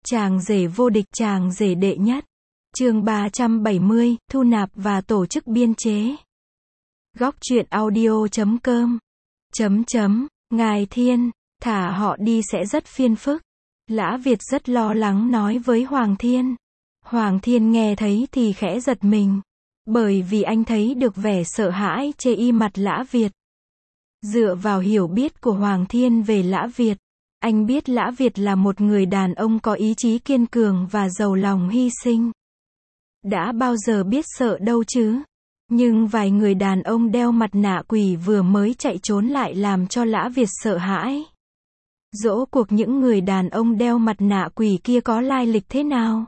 Chàng rể vô địch, chàng rể đệ nhất. Chương 370, thu nạp và tổ chức biên chế. Góc truyện audio.com. Ngài Thiên, thả họ đi sẽ rất phiền phức. Lã Việt rất lo lắng nói với Hoàng Thiên. Hoàng Thiên nghe thấy thì khẽ giật mình. Bởi vì anh thấy được vẻ sợ hãi trên y mặt Lã Việt. Dựa vào hiểu biết của Hoàng Thiên về Lã Việt, anh biết Lã Việt là một người đàn ông có ý chí kiên cường và giàu lòng hy sinh. Đã bao giờ biết sợ đâu chứ? Nhưng vài người đàn ông đeo mặt nạ quỷ vừa mới chạy trốn lại làm cho Lã Việt sợ hãi. Dỗ cuộc những người đàn ông đeo mặt nạ quỷ kia có lai lịch thế nào?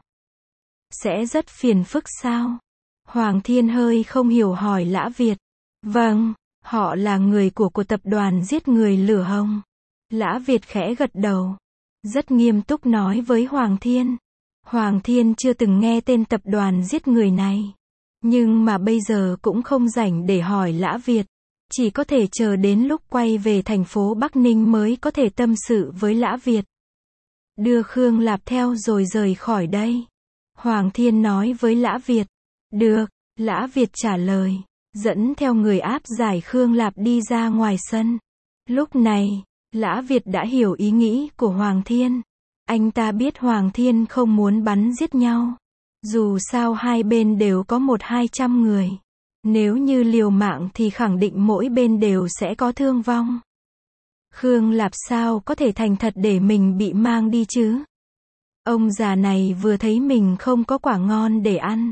Sẽ rất phiền phức sao? Hoàng Thiên hơi không hiểu hỏi Lã Việt. Vâng, họ là người của tập đoàn giết người Lửa Hồng. Lã Việt khẽ gật đầu. Rất nghiêm túc nói với Hoàng Thiên. Hoàng Thiên chưa từng nghe tên tập đoàn giết người này. Nhưng mà bây giờ cũng không rảnh để hỏi Lã Việt. Chỉ có thể chờ đến lúc quay về thành phố Bắc Ninh mới có thể tâm sự với Lã Việt. Đưa Khương Lạp theo rồi rời khỏi đây. Hoàng Thiên nói với Lã Việt. Được, Lã Việt trả lời. Dẫn theo người áp giải Khương Lạp đi ra ngoài sân. Lúc này, Lã Việt đã hiểu ý nghĩ của Hoàng Thiên. Anh ta biết Hoàng Thiên không muốn bắn giết nhau. Dù sao hai bên đều có 100-200 người. Nếu như liều mạng thì khẳng định mỗi bên đều sẽ có thương vong. Khương Lạp sao có thể thành thật để mình bị mang đi chứ? Ông già này vừa thấy mình không có quả ngon để ăn.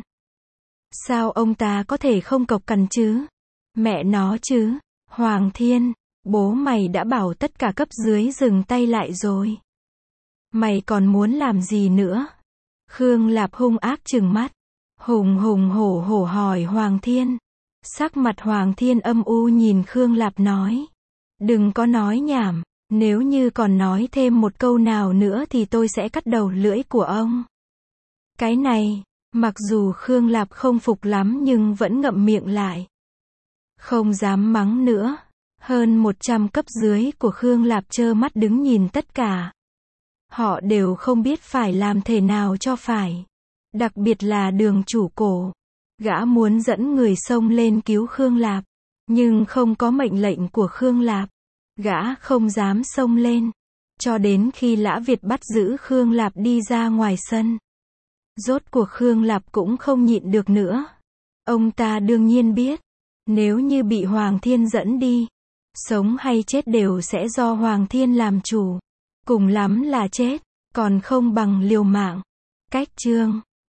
Sao ông ta có thể không cộc cằn chứ? Mẹ nó chứ. Hoàng Thiên, bố mày đã bảo tất cả cấp dưới dừng tay lại rồi. Mày còn muốn làm gì nữa? Khương Lạp hung ác trừng mắt. Hùng hổ hổ hỏi Hoàng Thiên. Sắc mặt Hoàng Thiên âm u nhìn Khương Lạp nói. Đừng có nói nhảm. Nếu như còn nói thêm một câu nào nữa thì tôi sẽ cắt đầu lưỡi của ông. Cái này, mặc dù Khương Lạp không phục lắm nhưng vẫn ngậm miệng lại. Không dám mắng nữa. Hơn 100 cấp dưới của Khương Lạp trơ mắt đứng nhìn tất cả. Họ đều không biết phải làm thế nào cho phải. Đặc biệt là Đường chủ cổ. Gã muốn dẫn người xông lên cứu Khương Lạp. Nhưng không có mệnh lệnh của Khương Lạp. Gã không dám xông lên. Cho đến khi Lã Việt bắt giữ Khương Lạp đi ra ngoài sân. Rốt cuộc Khương Lạp cũng không nhịn được nữa. Ông ta đương nhiên biết. Nếu như bị Hoàng Thiên dẫn đi. Sống hay chết đều sẽ do Hoàng Thiên làm chủ. Cùng lắm là chết. Còn không bằng liều mạng. Cách chương